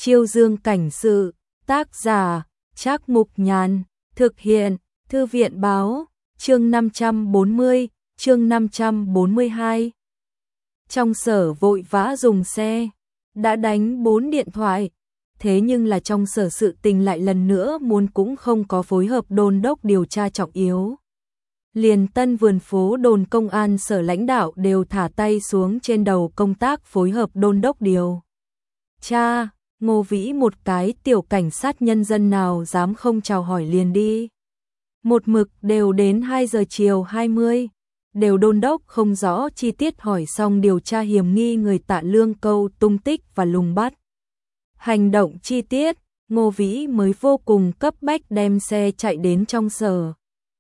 Chiêu Dương cảnh sự, tác giả, Trác Mục Nhàn, thực hiện, Thư viện báo, chương 540, chương 542. Trong sở vội vã dùng xe, đã đánh 4 điện thoại, thế nhưng là trong sở sự tình lại lần nữa muốn cũng không có phối hợp đôn đốc điều tra trọng yếu. Liền Tân Vườn Phố đồn công an sở lãnh đạo đều thả tay xuống trên đầu công tác phối hợp đôn đốc điều tra. Ngô Vĩ một cái tiểu cảnh sát nhân dân nào dám không chào hỏi liền đi. Một mực đều đến 2 giờ chiều 20, đều đôn đốc không rõ chi tiết hỏi xong điều tra hiểm nghi người Tạ Lương Câu tung tích và lùng bắt. Hành động chi tiết, Ngô Vĩ mới vô cùng cấp bách đem xe chạy đến trong sở.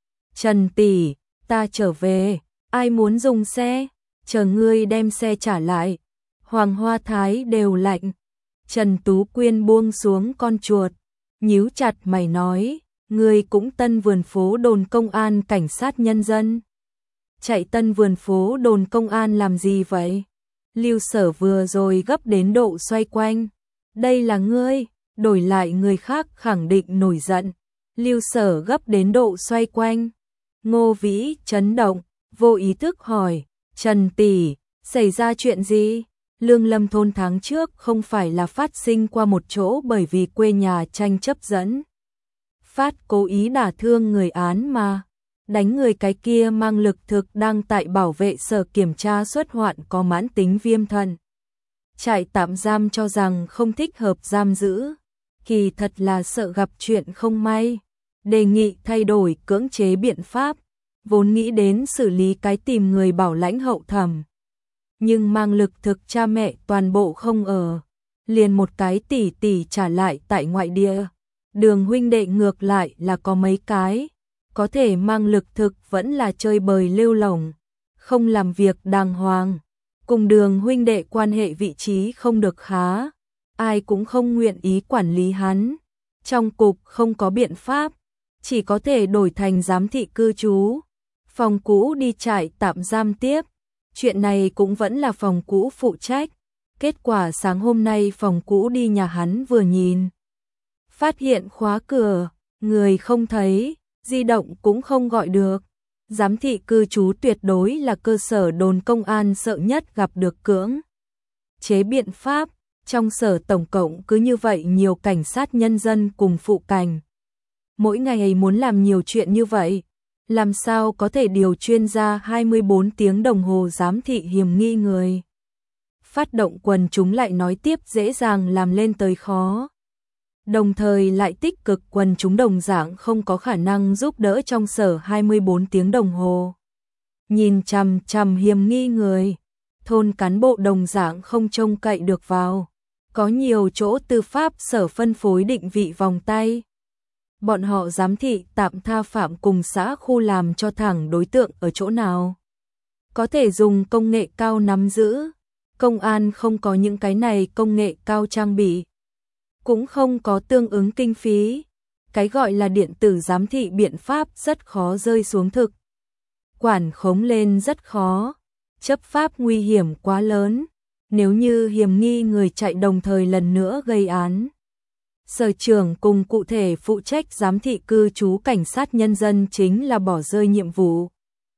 Trần tỷ, ta trở về, ai muốn dùng xe, chờ ngươi đem xe trả lại. Hoàng Hoa Thái đều lạnh. Trần Tú Quyên buông xuống con chuột, nhíu chặt mày nói, ngươi cũng Tân Vườn Phố đồn công an cảnh sát nhân dân. Chạy Tân Vườn Phố đồn công an làm gì vậy? Lưu Sở vừa rồi gấp đến độ xoay quanh. Đây là ngươi, đổi lại người khác khẳng định nổi giận. Lưu Sở gấp đến độ xoay quanh. Ngô Vĩ chấn động, vô ý thức hỏi, Trần tỷ, xảy ra chuyện gì? Lương Lâm thôn tháng trước không phải là phát sinh qua một chỗ bởi vì quê nhà tranh chấp dẫn. Phát cố ý đả thương người án mà. Đánh người cái kia mang lực thực đang tại bảo vệ sở kiểm tra xuất hoạn có mãn tính viêm thận. Trại tạm giam cho rằng không thích hợp giam giữ. Kỳ thật là sợ gặp chuyện không may. Đề nghị thay đổi cưỡng chế biện pháp. Vốn nghĩ đến xử lý cái tìm người bảo lãnh hậu thẩm. Nhưng mang lực thực cha mẹ toàn bộ không ở. Liền một cái tỷ tỷ trả lại tại ngoại địa. Đường huynh đệ ngược lại là có mấy cái. Có thể mang lực thực vẫn là chơi bời lêu lổng. Không làm việc đàng hoàng. Cùng Đường huynh đệ quan hệ vị trí không được khá. Ai cũng không nguyện ý quản lý hắn. Trong cục không có biện pháp. Chỉ có thể đổi thành giám thị cư trú. Phòng cũ đi trại tạm giam tiếp. Chuyện này cũng vẫn là phòng cũ phụ trách. Kết quả sáng hôm nay phòng cũ đi nhà hắn vừa nhìn. Phát hiện khóa cửa, người không thấy, di động cũng không gọi được. Giám thị cư trú tuyệt đối là cơ sở đồn công an sợ nhất gặp được cưỡng chế biện pháp. Trong sở tổng cộng cứ như vậy nhiều cảnh sát nhân dân cùng phụ cảnh. Mỗi ngày muốn làm nhiều chuyện như vậy. Làm sao có thể điều chuyên gia 24 tiếng đồng hồ giám thị hiểm nghi người. Phát động quần chúng lại nói tiếp dễ dàng làm lên tới khó. Đồng thời lại tích cực quần chúng đồng dạng không có khả năng giúp đỡ trong sở 24 tiếng đồng hồ. Nhìn chằm chằm hiểm nghi người. Thôn cán bộ đồng dạng không trông cậy được vào. Có nhiều chỗ tư pháp sở phân phối định vị vòng tay. Bọn họ giám thị tạm tha phạm cùng xã khu làm cho thẳng đối tượng ở chỗ nào. Có thể dùng công nghệ cao nắm giữ. Công an không có những cái này công nghệ cao trang bị. Cũng không có tương ứng kinh phí. Cái gọi là điện tử giám thị biện pháp rất khó rơi xuống thực. Quản khống lên rất khó. Chấp pháp nguy hiểm quá lớn. Nếu như hiểm nghi người chạy đồng thời lần nữa gây án. Sở trưởng cùng cụ thể phụ trách giám thị cư trú cảnh sát nhân dân chính là bỏ rơi nhiệm vụ.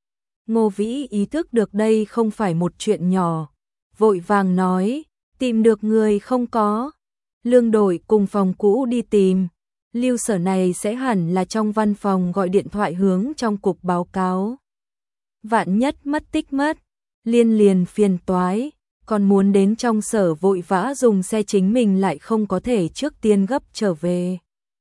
Ngô Vĩ ý thức được đây không phải một chuyện nhỏ. Vội vàng nói, tìm được người không có. Lương Đổi cùng phòng cũ đi tìm. Lưu Sở này sẽ hẳn là trong văn phòng gọi điện thoại hướng trong cục báo cáo. Vạn nhất mất tích mất. Liền phiền toái. Còn muốn đến trong sở vội vã dùng xe chính mình lại không có thể trước tiên gấp trở về.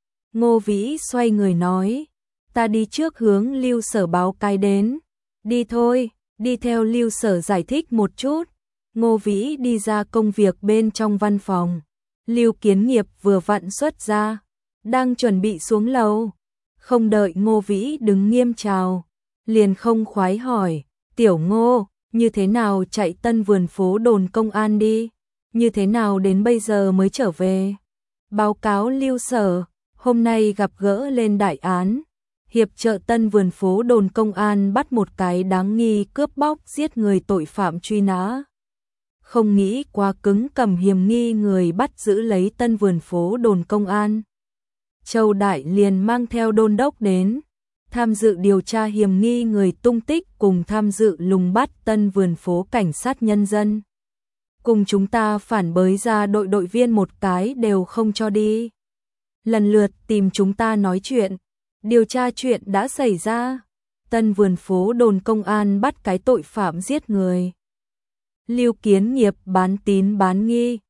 Ngô Vĩ xoay người nói, ta đi trước hướng Lưu Sở báo cái đến. Đi thôi, đi theo Lưu Sở giải thích một chút. Ngô Vĩ đi ra công việc bên trong văn phòng. Lưu Kiến Nghiệp vừa vặn xuất ra, đang chuẩn bị xuống lầu. Không đợi Ngô Vĩ đứng nghiêm chào, liền không khoái hỏi, tiểu Ngô, như thế nào chạy Tân Vườn Phố đồn công an đi, như thế nào đến bây giờ mới trở về. Báo cáo Lưu Sở, hôm nay gặp gỡ lên đại án, hiệp trợ Tân Vườn Phố đồn công an bắt một cái đáng nghi cướp bóc giết người tội phạm truy nã. không nghĩ quá cứng cầm hiểm nghi người bắt giữ lấy Tân Vườn Phố đồn công an. Châu Đại liền mang theo đôn đốc đến, tham dự điều tra hiểm nghi người tung tích cùng tham dự lùng bắt Tân Vườn Phố cảnh sát nhân dân. Cùng chúng ta phản bới ra đội viên một cái đều không cho đi. Lần lượt tìm chúng ta nói chuyện, điều tra chuyện đã xảy ra. Tân Vườn Phố đồn công an bắt cái tội phạm giết người. Lưu Kiến Nghiệp bán tín bán nghi.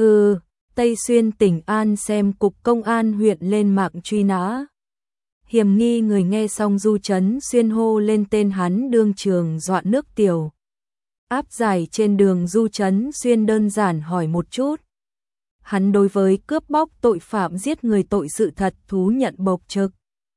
Tây Xuyên tỉnh An xem cục công an huyện lên mạng truy nã. Hiểm nghi người nghe xong Du Trấn Xuyên hô lên tên hắn đương trường dọa nước tiểu. Áp giải trên đường Du Trấn Xuyên đơn giản hỏi một chút. Hắn đối với cướp bóc tội phạm giết người tội sự thật thú nhận bộc trực.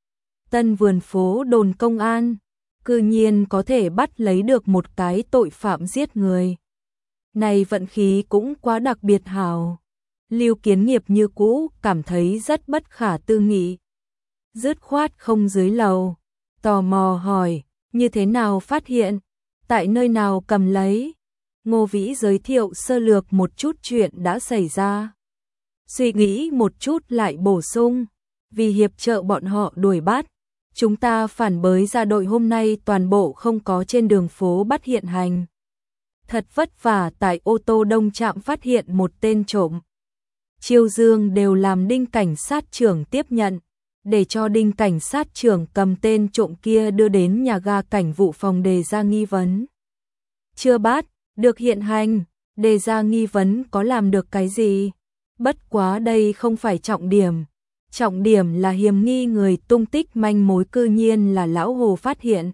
Tân Vườn Phố đồn công an, cư nhiên có thể bắt lấy được một cái tội phạm giết người. Này vận khí cũng quá đặc biệt hảo. Lưu Kiến Nghiệp như cũ cảm thấy rất bất khả tư nghị. Dứt khoát không dưới lầu, tò mò hỏi, như thế nào phát hiện, tại nơi nào cầm lấy. Ngô Vĩ giới thiệu sơ lược một chút chuyện đã xảy ra. Suy nghĩ một chút lại bổ sung, vì hiệp trợ bọn họ đuổi bắt, chúng ta phản bới ra đội hôm nay toàn bộ không có trên đường phố bắt hiện hành. Thật vất vả tại ô tô đông trạm phát hiện một tên trộm. Chiêu Dương đều làm Đinh cảnh sát trưởng tiếp nhận, để cho Đinh cảnh sát trưởng cầm tên trộm kia đưa đến nhà ga cảnh vụ phòng đề ra nghi vấn. Chưa bắt, được hiện hành, đề ra nghi vấn có làm được cái gì? Bất quá đây không phải trọng điểm. Trọng điểm là hiểm nghi người tung tích manh mối cư nhiên là Lão Hồ phát hiện.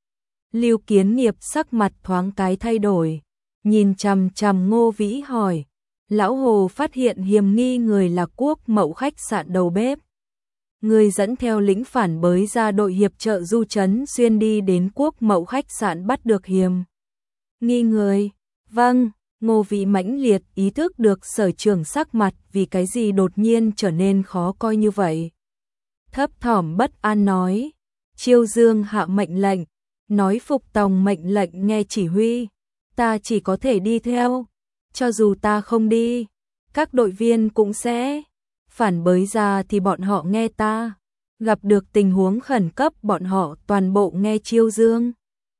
Lưu Kiến Nghiệp sắc mặt thoáng cái thay đổi, nhìn chằm chằm Ngô Vĩ hỏi. Lão Hồ phát hiện hiểm nghi người là Quốc Mậu khách sạn đầu bếp. Người dẫn theo lính phản bới ra đội hiệp trợ Du Trấn Xuyên đi đến Quốc Mậu khách sạn bắt được hiểm nghi người. Vâng, Ngô Vĩ mãnh liệt ý thức được sở trưởng sắc mặt vì cái gì đột nhiên trở nên khó coi như vậy. Thấp thỏm bất an nói, Chiêu Dương hạ mệnh lệnh, nói phục tòng mệnh lệnh nghe chỉ huy, ta chỉ có thể đi theo, cho dù ta không đi, các đội viên cũng sẽ phản bới ra thì bọn họ nghe ta, gặp được tình huống khẩn cấp bọn họ toàn bộ nghe Chiêu Dương.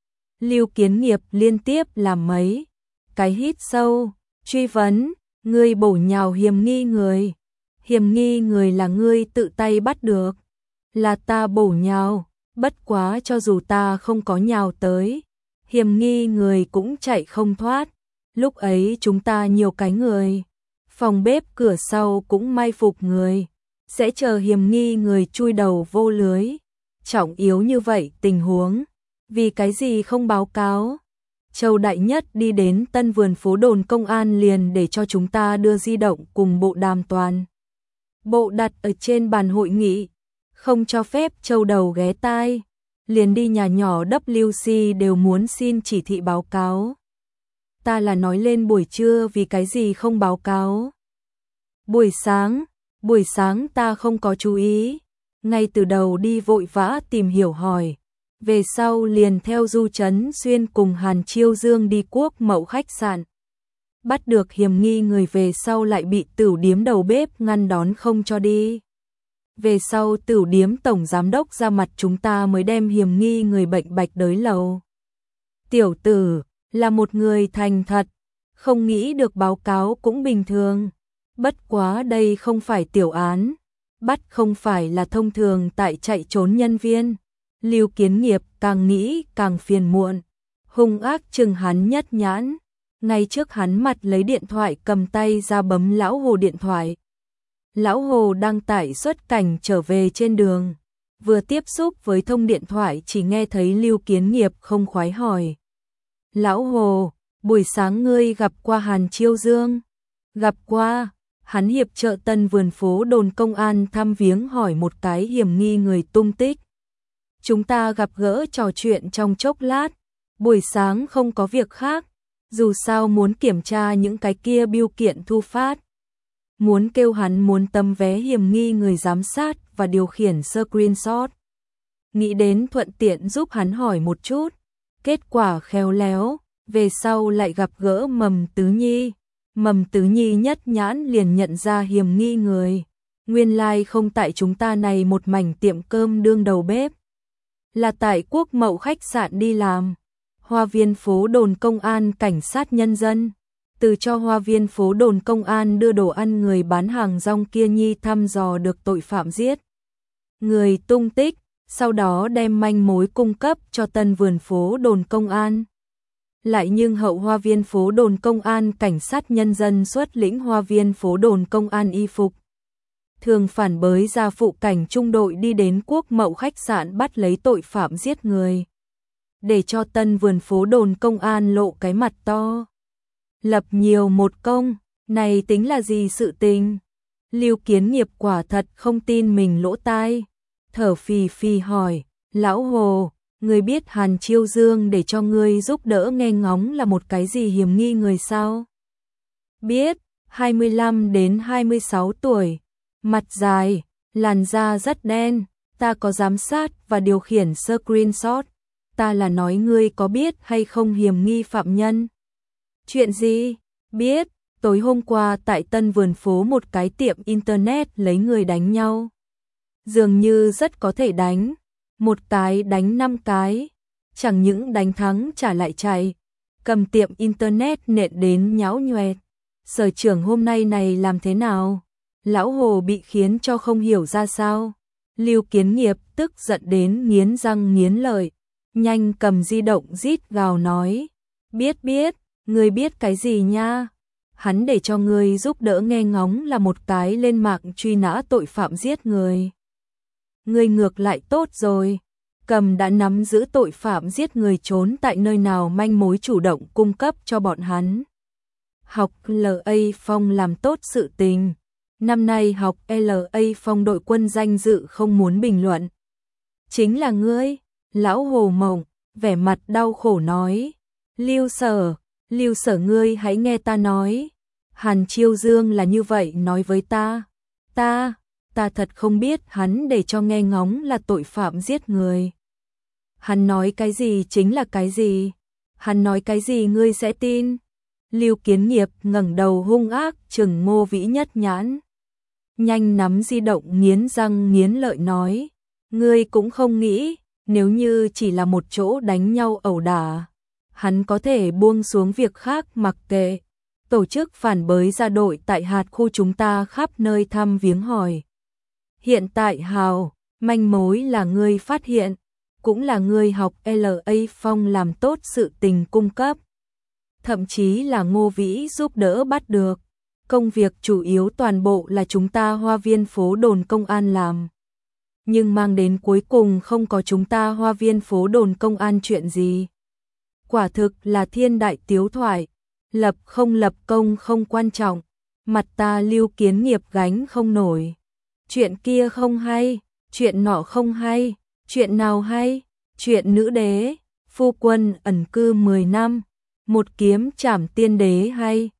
Lưu Kiến Nghiệp liên tiếp làm mấy cái hít sâu, truy vấn, ngươi bổ nhào hiểm nghi người. Hiểm nghi người là ngươi tự tay bắt được, là ta bổ nhào, bất quá cho dù ta không có nhào tới, hiểm nghi người cũng chạy không thoát. Lúc ấy chúng ta nhiều cái người, phòng bếp cửa sau cũng mai phục người, sẽ chờ hiểm nghi người chui đầu vô lưới. Trọng yếu như vậy tình huống, vì cái gì không báo cáo? Châu Đại Nhất đi đến Tân Vườn Phố đồn công an liền để cho chúng ta đưa di động cùng bộ đàm toàn bộ đặt ở trên bàn hội nghị, không cho phép Châu đầu ghé tai, liền đi nhà nhỏ WC đều muốn xin chỉ thị báo cáo. Ta là nói lên buổi trưa vì cái gì không báo cáo. Buổi sáng ta không có chú ý, ngay từ đầu đi vội vã tìm hiểu hỏi. Về sau liền theo Du Trấn Xuyên cùng Hàn Chiêu Dương đi Quốc Mậu khách sạn. Bắt được hiểm nghi người về sau lại bị tửu điếm đầu bếp ngăn đón không cho đi. Về sau tửu điếm tổng giám đốc ra mặt chúng ta mới đem hiểm nghi người bệnh bạch đới lầu. Tiểu tử là một người thành thật, không nghĩ được báo cáo cũng bình thường. Bất quá đây không phải tiểu án, bắt không phải là thông thường tại chạy trốn nhân viên. Lưu Kiến Nghiệp càng nghĩ càng phiền muộn, hung ác chừng hắn nhất nhãn, ngay trước hắn mặt lấy điện thoại cầm tay ra bấm Lão Hồ điện thoại. Lão Hồ đang tải xuất cảnh trở về trên đường, vừa tiếp xúc với thông điện thoại chỉ nghe thấy Lưu Kiến Nghiệp không khoái hỏi. Lão Hồ, buổi sáng ngươi gặp qua Hàn Chiêu Dương? Gặp qua, hắn hiệp trợ Tân Vườn Phố đồn công an thăm viếng hỏi một cái hiểm nghi người tung tích. Chúng ta gặp gỡ trò chuyện trong chốc lát, buổi sáng không có việc khác, dù sao muốn kiểm tra những cái kia bưu kiện thu phát. Muốn kêu hắn muốn tấm vé hiểm nghi người giám sát và điều khiển screenshot. Nghĩ đến thuận tiện giúp hắn hỏi một chút, kết quả khéo léo, về sau lại gặp gỡ Mầm Tứ Nhi. Mầm Tứ Nhi nhất nhãn liền nhận ra hiểm nghi người. Nguyên lai không tại chúng ta này một mảnh tiệm cơm đương đầu bếp. Là tại Quốc Mậu khách sạn đi làm. Hoa viên phố đồn công an cảnh sát nhân dân. Từ cho hoa viên phố đồn công an đưa đồ ăn người bán hàng rong kia Nhi thăm dò được tội phạm giết người tung tích, sau đó đem manh mối cung cấp cho tân vườn phố đồn công an. Lại nhưng hậu hoa viên phố đồn công an cảnh sát nhân dân xuất lĩnh hoa viên phố đồn công an y phục. Thường phản bới ra phụ cảnh trung đội đi đến Quốc Mậu khách sạn bắt lấy tội phạm giết người. Để cho tân vườn phố đồn công an lộ cái mặt to. Lập nhiều một công, này tính là gì sự tình? Lưu Kiến Nghiệp quả thật không tin mình lỗ tai. Thở phì phì hỏi, lão Hồ, ngươi biết Hàn Chiêu Dương để cho ngươi giúp đỡ nghe ngóng là một cái gì hiểm nghi người sao? Biết, 25 đến 26 tuổi, mặt dài, làn da rất đen, ta có giám sát và điều khiển screenshot, ta là nói ngươi có biết hay không hiểm nghi phạm nhân? Chuyện gì? Biết, tối hôm qua tại tân vườn phố một cái tiệm internet lấy người đánh nhau. Dường như rất có thể đánh, một cái đánh 5 cái, chẳng những đánh thắng trả lại chạy, cầm tiệm internet nện đến nhão nhoẹt. Sở trưởng hôm nay này làm thế nào? Lão Hồ bị khiến cho không hiểu ra sao. Lưu Kiến Nghiệp tức giận đến nghiến răng nghiến lợi, nhanh cầm di động rít gào nói, biết, ngươi biết cái gì nha? Hắn để cho ngươi giúp đỡ nghe ngóng là một cái lên mạng truy nã tội phạm giết người. Ngươi ngược lại tốt rồi, cầm đã nắm giữ tội phạm giết người trốn tại nơi nào manh mối chủ động cung cấp cho bọn hắn. Học LA Phong làm tốt sự tình. Năm nay học LA Phong đội quân danh dự không muốn bình luận. Chính là ngươi, lão Hồ Mộng, vẻ mặt đau khổ nói. Lưu Sở ngươi hãy nghe ta nói. Hàn Chiêu Dương là như vậy nói với ta. Ta thật không biết hắn để cho nghe ngóng là tội phạm giết người. Hắn nói cái gì chính là cái gì. Hắn nói cái gì ngươi sẽ tin. Lưu Kiến Nghiệp ngẩng đầu hung ác trừng Ngô Vĩ nhất nhãn. Nhanh nắm di động nghiến răng nghiến lợi nói. Ngươi cũng không nghĩ, nếu như chỉ là một chỗ đánh nhau ẩu đả, hắn có thể buông xuống việc khác mặc kệ. Tổ chức phản bới ra đội tại hạt khu chúng ta khắp nơi thăm viếng hỏi. Hiện tại Hào, manh mối là ngươi phát hiện, cũng là ngươi học LA Phong làm tốt sự tình cung cấp. Thậm chí là Ngô Vĩ giúp đỡ bắt được. Công việc chủ yếu toàn bộ là chúng ta hoa viên phố đồn công an làm. Nhưng mang đến cuối cùng không có chúng ta hoa viên phố đồn công an chuyện gì. Quả thực là thiên đại tiếu thoại. Lập không lập công không quan trọng. Mặt ta Lưu Kiến Nghiệp gánh không nổi. Chuyện kia không hay, chuyện nọ không hay, chuyện nào hay, chuyện nữ đế, phu quân ẩn cư 10 năm, một kiếm trảm tiên đế hay.